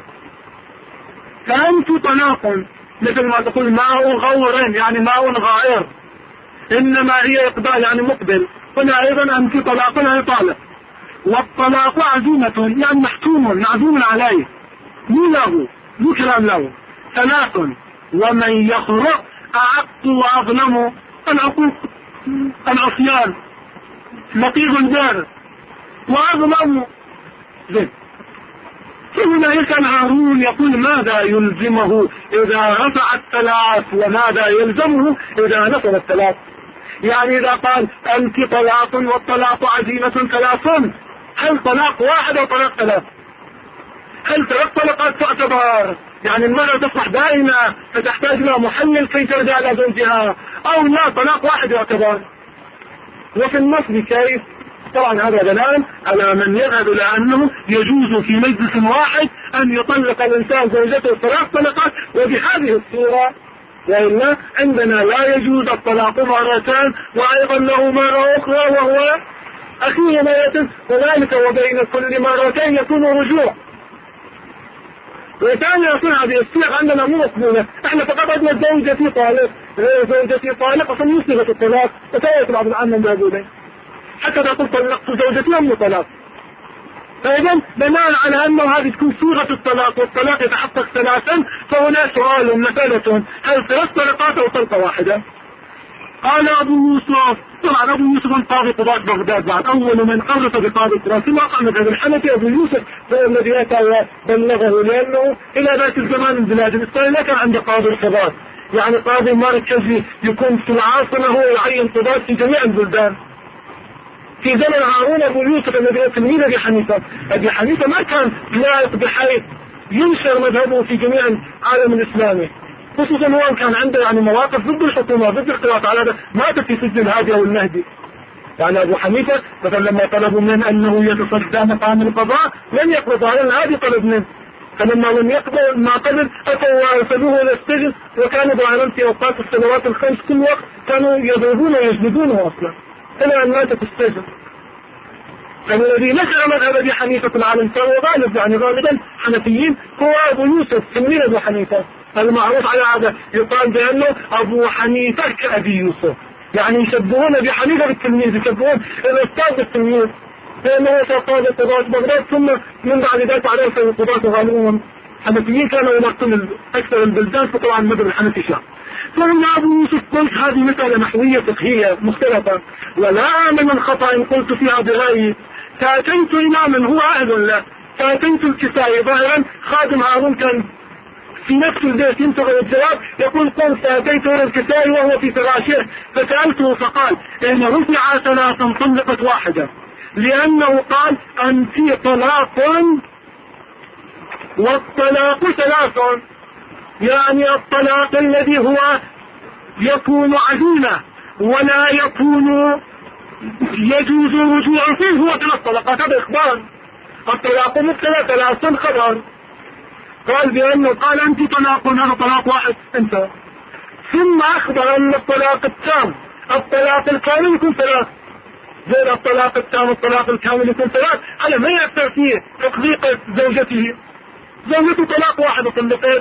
فأنت طلاق مثل ما تقول ماء غور يعني ماء غائر إنما هي إقبال يعني مقبل. هنا أيضا أنت طلاق يعني طالب. والطلاق عزيمة يعني محكوم معزوم عليه مو له مو كلام له. ثلاث ومن يخرق أعق وأظلم العقوق العصيان نقيض البار وأظلم زين. فهنا كان هارون يقول ماذا يلزمه إذا رفع الثلاث وماذا يلزمه إذا نفذ الثلاث. يعني إذا قال أنت طلاق والطلاق عزيمة ثلاث هل طلاق واحد أو طلاق ثلاث؟ هل ثلاث طلقات تعتبر يعني المرأة تصبح دائمة فتحتاج إلى محلل كي ترجع إلى زوجها أو لا طلاق واحد يعتبر؟ وفي النصب كيف؟ طبعا هذا دلال على من يذهب إلى أنه يجوز في مجلس واحد أن يطلق الإنسان زوجته ثلاث طلقات وبهذه الصورة. وإلا عندنا لا يجوز الطلاق مرتان وأيضا له مرة أخرى وهو أخيه ما يتم وذلك وبين كل مرتين يكون رجوع. وثاني يكون هذه الصيغ عندنا مو مقبولة. احنا فقط عندنا زوجتي طالق زوجتي طالق اصلا صيغة الطلاق وتوت بعض العالم موجودين حتى تقول طلقت زوجتي أم طلاق. فإذا بناء على أنه هذه تكون صيغة الطلاق والطلاق يتحقق ثلاثا فهنا سؤال مسألة هل ثلاث طلقات أو طلقة واحدة؟ قال أبو يوسف. طبعا أبو يوسف قاضي قضاة بغداد بعد أول من قرص بقاضي التراث في واقع مذهب الحنفي. أبو يوسف هو الذي أتى وبلغه لأنه إلى ذات الزمان البلاد الإسلامية لا كان عنده قاضي القضاة يعني قاضي مركزي يكون في العاصمة هو يعين قضاة في جميع البلدان. في زمن هارون أبو يوسف الذي تلميذ أبي حنيفة. أبي حنيفة ما كان لائق بحيث ينشر مذهبه في جميع العالم الإسلامي خصوصا هو كان عنده يعني مواقف ضد الحكومة ضد الخلافة على هذا مات في سجن الهادي أو المهدي. يعني أبو حنيفة مثلا لما طلبوا منه أنه يتصدى مقام القضاء لم يقبض على الهادي طلب منه فلما لم يقبل ما قبل أتوا وأرسلوه إلى السجن وكانوا ظاهرا في أوقات السنوات الخمس كل وقت كانوا يضربونه ويجلدونه أصلا إلى أن مات في السجن. فالذي نشر مذهب أبي حنيفة في العالم فهو غالب يعني غالبا حنفيين هو أبو يوسف تلميذ أبو حنيفة. المعروف على هذا يقال بأنه أبو حنيفة كأبي يوسف يعني يشبهون أبي حنيفة بالتلميذ يشبهون الأستاذ بالتلميذ لأنه قاضي قضاة بغداد ثم من بعد ذلك عليه القضاة غالبهم حنفيين كانوا يمثلون أكثر البلدان فطبعا المذهب الحنفي شاء. ثم أبو يوسف قلت هذه مسألة نحوية فقهية مختلفة ولا من خطأ قلت فيها برأيي. فأتيت إلى من هو أهل له فأتيت الكسائي ظاهرا خادم هارون كان في نفس البيت ينتظر الجواب يقول قلت فأتيت إلى الكسائي وهو في فراشه فسألته فقال إن رفع ثلاثا طلقت واحدة لأنه قال أنت طلاق والطلاق ثلاث يعني الطلاق الذي هو يكون عزيمة ولا يكون يجوز الرجوع فيه هو ثلاث طلقات. هذا إخبار. الطلاق مبتلى ثلاث خبر. قال بأنه قال أنت طلاق هذا طلاق واحد انت ثم أخبر أن الطلاق التام الطلاق الكامل يكون ثلاث غير الطلاق التام الطلاق الكامل يكون ثلاث على ما يأثر فيه تطبيق زوجته طلاق واحد وطلقت.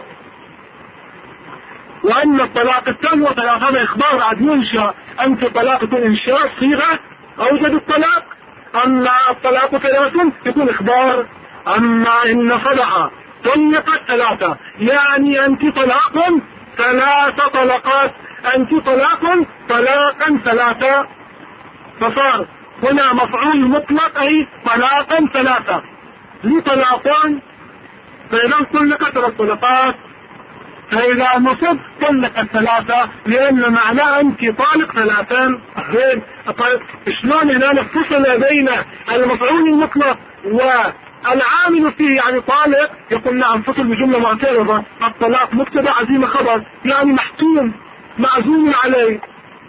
وأن الطلاق التام وطلاق هذا إخبار عاد ينشأ أنت طلاق يكون إنشاء صيغة أوجد الطلاق. أما الطلاق ثلاث يكون إخبار. أما إن صدق طلقت ثلاثة يعني أنت طلاق ثلاث طلقات أنت طلاق طلاقا ثلاثة فصار هنا مفعول مطلق أي طلاقا ثلاثة لي طلاقان، فإذا طلقت الطلقات، فإذا نصب طلق الثلاثة، لأن معناه أنت طالق ثلاثا. طيب شلون هنا فصل بين المفعول المطلق والعامل فيه يعني طالق؟ يقول نعم فصل بجملة معترضة. الطلاق مبتدا عزيمة خبر، يعني محتوم معزوم عليه،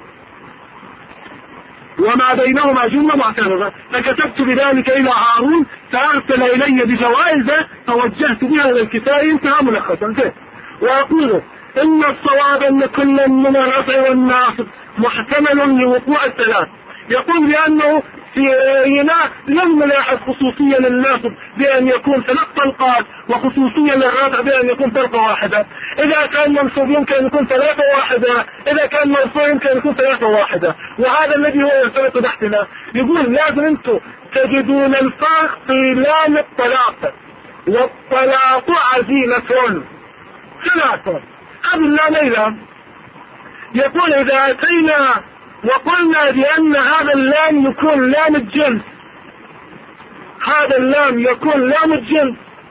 وما بينهما جملة معترضة. فكتبت بذلك إلى هارون فأرسل إلي بجوائز توجهت بها إلى الكسائي. انتهى ملخصا. وأقول إن الصواب أن كل من الرفع والناصب محتمل لوقوع الثلاث. يقول لأنه في هنا لم نلاحظ خصوصية للناصب بأن يكون 3 طلقات، وخصوصية للرفع بأن يكون طلقة واحدة. إذا كان منصوب يمكن أن يكون 3 واحدة، إذا كان مرفوع يمكن أن يكون 3 واحدة. وهذا الذي هو يرتبط بحثنا. يقول لازم أنتم تجدون الفرق في لام الطلاق. والطلاق عزيمة 3. هذا اللام لام. يقول إذا أتينا وقلنا بأن هذا اللام يكون لام الجنس، هذا اللام يكون لام الجنس،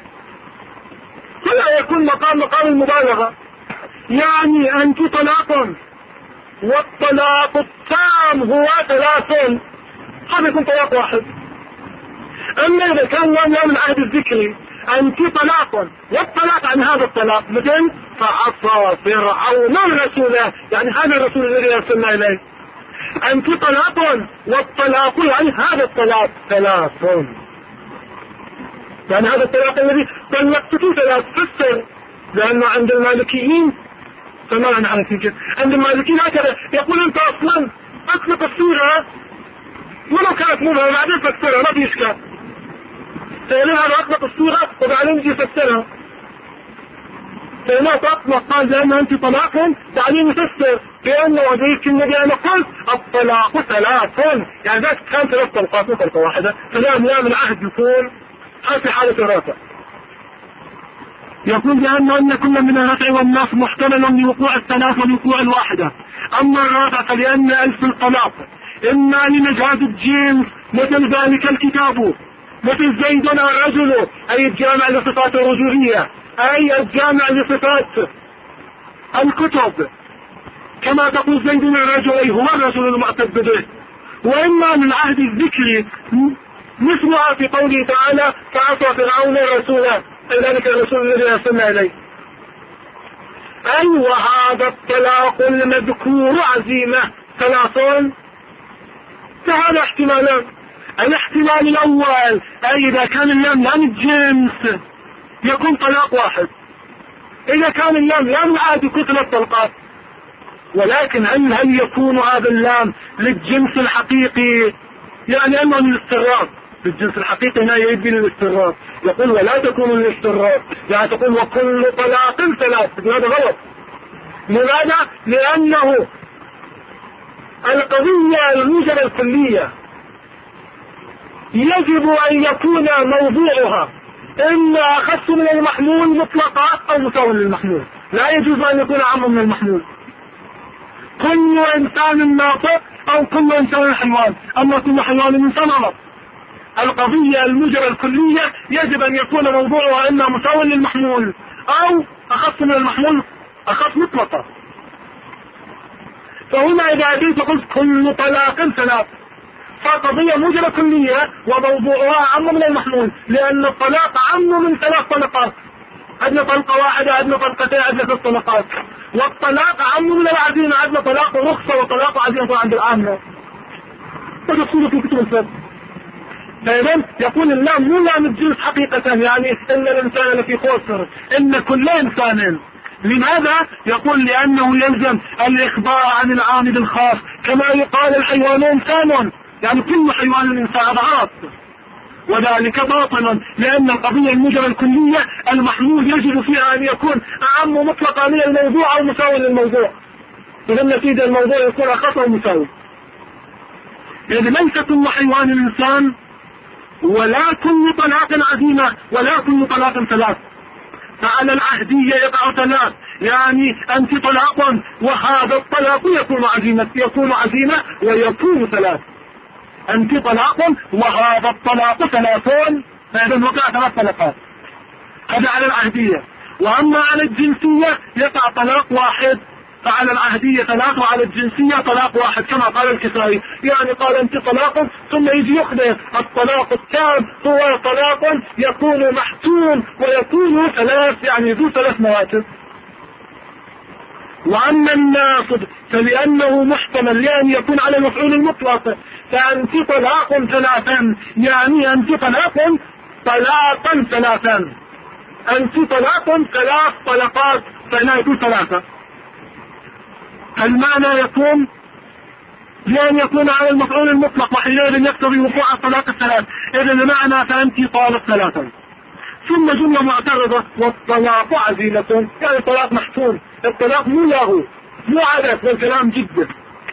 فلا يكون مقام المبالغة. يعني أنت طلاق، والطلاق التام هو 3، هذا يكون طلاق واحد. أما إذا كان لام العهد الذكري، أنت طلاق والطلاق عن هذا الطلاق، مثل فعصى فرعون رسوله، يعني هذا الرسول الذي أرسلنا إليه. أنت طلاق والطلاق يعني هذا الطلاق 3، يعني هذا الطلاق الذي طلقته 3 فسر. لأنه عند المالكيين سمعنا عن كده، عند المالكيين هكذا يقول أنت أصلا أطلق السورة ولو كانت مبهمة بعدين فسرها ما في إشكال. فإنها أطلق السورة وبعدين يجي يفسرها. فإنها تطلق قال لأن أنت طلاق بعدين يفسر بأنه وذيك النبي أنا قلت الطلاق 3، يعني ذلك كان 3 طلقات مو طلقة واحدة. فلام لام العهد يكون في حالة الرفع. يقول لأنه أن كل من الرفع والنصب محتمل لوقوع الثلاث ولوقوع الواحدة. أما الرفع فلأن ألف الطلاق إما لنجاز الجنس، مثل ذلك الكتاب، مثل زيدنا الرجل، أي الجامع لصفات الرجولية، أي الجامع لصفات الكتب، كما تقول زيدنا الرجل أي هو الرجل المعتد به. وإما من العهد الذكري مثلها في قوله تعالى فعصى فرعون الرسول، أي ذلك الرسول الذي أرسلنا إليه. أي وهذا الطلاق المذكور عزيمة 3. فهذا احتمالان. الاحتمال الأول أي إذا كان اللام لام الجنس يكون طلاق واحد، إذا كان اللام لام العهد يكون 3 طلقات. ولكن هل يكون هذا اللام للجنس الحقيقي؟ يعني أنه للاستغراق. للجنس الحقيقي هنا يبي للاستغراق. يقول ولا تكون للاستغراق، يعني تقول وكل طلاق 3. هذا غلط. لماذا؟ لأنه القضية الموجبة الكلية يجب أن يكون موضوعها إما أخص من المحمول مطلقا أو مساوي للمحمول، لا يجوز أن يكون أعم من المحمول. كل إنسان ناطق أو كل إنسان حيوان، أما كل حيوان إنسان غلط. القضية الموجبة الكلية يجب أن يكون موضوعها إما مساوي للمحمول أو أخص من المحمول، أخص مطلقا. فهنا إذا أتيت قلت كل طلاق 3، فقضية موجبة كلية وموضوعها أعم من المحمول، لأن الطلاق أعم من 3 طلقات. عندنا طلقة واحدة، عندنا طلقتين، عندنا 3 طلقات. والطلاق أعم من العزيمة، عندنا طلاق رخصة وطلاق عزيمة عند العامة. وتفصيل في كتب الفقه. فإذن يقول اللام مو لام الجنس حقيقة، يعني إن الإنسان لفي خسر، إن كل إنسان. لماذا؟ يقول لأنه يلزم الإخبار عن العامل الخاص، كما يقال الحيوان إنسان، يعني كل حيوان إنسان غلط، وذلك باطل، لأن القضية الموجبة الكلية المحمول يجب فيها أن يكون أعم مطلقا من الموضوع أو مساوي للموضوع. إذا النتيجة الموضوع يكون أخص أو مساوي. إذا ليس كل حيوان إنسان، ولا كل طلاق عزيمة، ولا كل طلاق 3. فعلى العهدية يقع 3، يعني أنت طلاق وهذا الطلاق يكون عزيمة ويكون 3. أنت طلاق وهذا الطلاق 3، فإذا وقع 3 طلقات. هذا على العهدية. وأما على الجنسية يقع طلاق واحد. فعلى العهدية 3 وعلى الجنسية طلاق واحد كما قال الكسائي. يعني قال انت طلاق ثم يجي يخبر الطلاق التام هو طلاق يكون محتوم ويكون 3 يعني ذو 3 مراتب. وأما الناصب فلأنه محتمل لأن يكون على المفعول المطلق. فأنت طلاق 3 يعني أنت طلاق طلاقا 3. أنت طلاق 3 طلقات فلا يكون 3. المعنى يكون لأن يكون على المفعول المطلق وحينئذ يقتضي وقوع الطلاق 3. إذا المعنى فأنت طالق 3. ثم جملة معترضة والطلاق عزيمة يعني الطلاق محتوم. الطلاق مو له مو عدد والكلام جدا.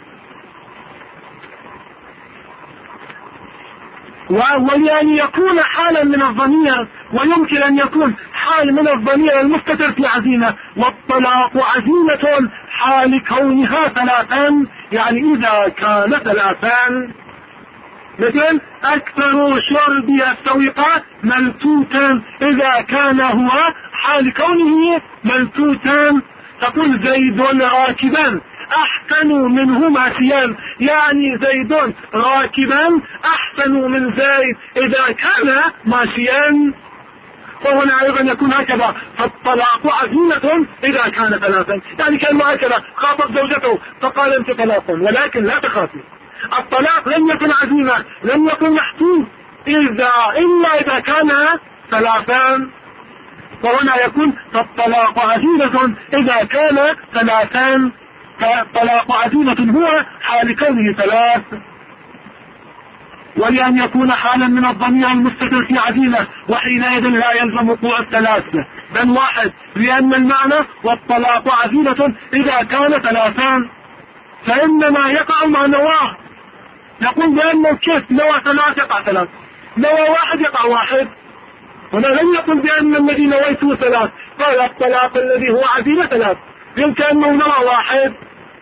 ولأن يكون حالا من الضمير ويمكن أن يكون حال من الضمير المستتر في عزيمة. والطلاق عزيمة حال كونها 3 يعني إذا كان 3 مثل أكثر شرب السويقات ملتوتا إذا كان هو حال كونه ملتوتا. تقول زيد راكبا أحسن منه ماشيا يعني زيد راكبا أحسن من زيد إذا كان ماشيا. فهنا أيضا يكون هكذا. فالطلاق عزيمة إذا كان 3 يعني كان هكذا خاطب زوجته فقال انت طلاق ولكن لا تخافي. الطلاق لم يكن عزيمة لم يكن محتوم إلا إذا كان 3. فهنا يكون فالطلاق عزيمة إذا كان 3. فالطلاق عزيمة هو حال كونه 3. ولأن يكون حالا من الضمير المستتر في عزيمة وحينئذ لا يلزم وقوع 3 بل 1 لأن المعنى والطلاق عزيمة إذا كان 3 فإنما يقع مع نواه. يقول بأنه كيف نوى 3 يقع 3 نوى 1 يقع 1. هنا لم يقل بأن الذي نويته 3 قال الطلاق الذي هو عزيمة 3 يمكن أنه نوى 1.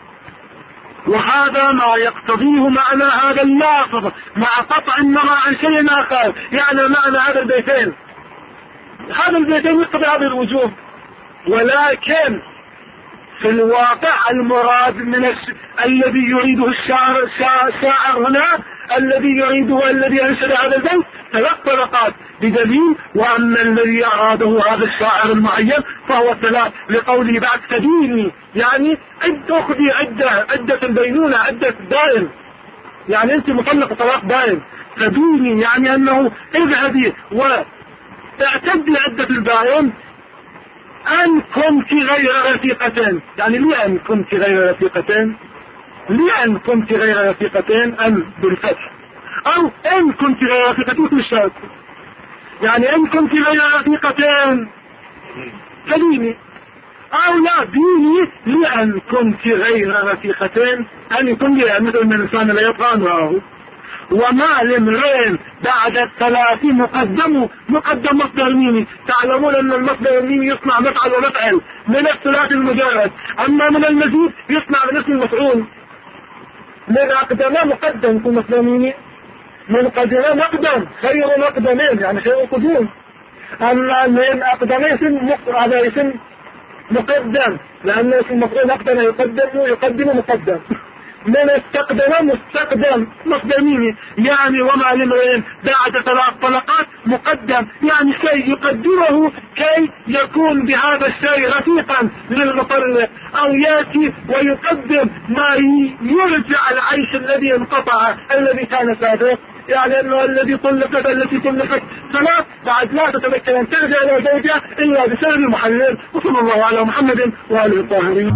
وهذا ما يقتضيه معنى هذا اللافظ مع قطع النظر عن شيء آخر. يعني معنى هذا البيتين يقتضي هذا الوجوب. ولكن في الواقع المراد من الذي يريده الشاعر هنا الذي يريده الذي أنشد هذا البيت 3 طلقات بدليل. وأما الذي أراده هذا الشاعر المعين فهو 3 لقوله بعد تديني يعني أخذي عدة البينونة عدة دائم يعني أنت مطلق طلاق دائم. تديني يعني أنه اذهبي واعتدي عدة البائن أن كنت غير رفيقتين. يعني لأن كنت غير رفيقتين لأن كنت غير رفيقتين أن بالفتح أو أن كنت غير رفيقتين بالشرط. يعني أن كنت غير رفيقتين كليني أو لا ديني لأن كنت غير رفيقتين أن يكون لي مثل من الإنسان لا يبقى أنه. وما لمرين بعد 3 مقدم مصدر ميمي. تعلمون أن المصدر الميمي يصنع مفعل ومفعل من الثلاثي المجرد. أما من المزيد يصنع من اسم المفعول. من أقدم مقدم في مصدر ميمي من قدم مقدم خير مقدمين يعني خير قدوم. أما من أقدمين هذا اسم مقدم لأن اسم المفعول أقدم يقدم مقدم. من استقدم مستقدم مصدر ميمي يعني وما لمرين بعد 3 طلقات مقدم يعني شيء يقدمه كي يكون بهذا الشيء رفيقا للمطلق أو يأتي ويقدم ما يرجع العيش الذي انقطع الذي كان سابق. يعني أنه التي طلقت 3 بعد لا تتمكن أن ترجع إلى زوجها إلا بسبب المحلل. وصلى الله على محمد وآله الطاهرين.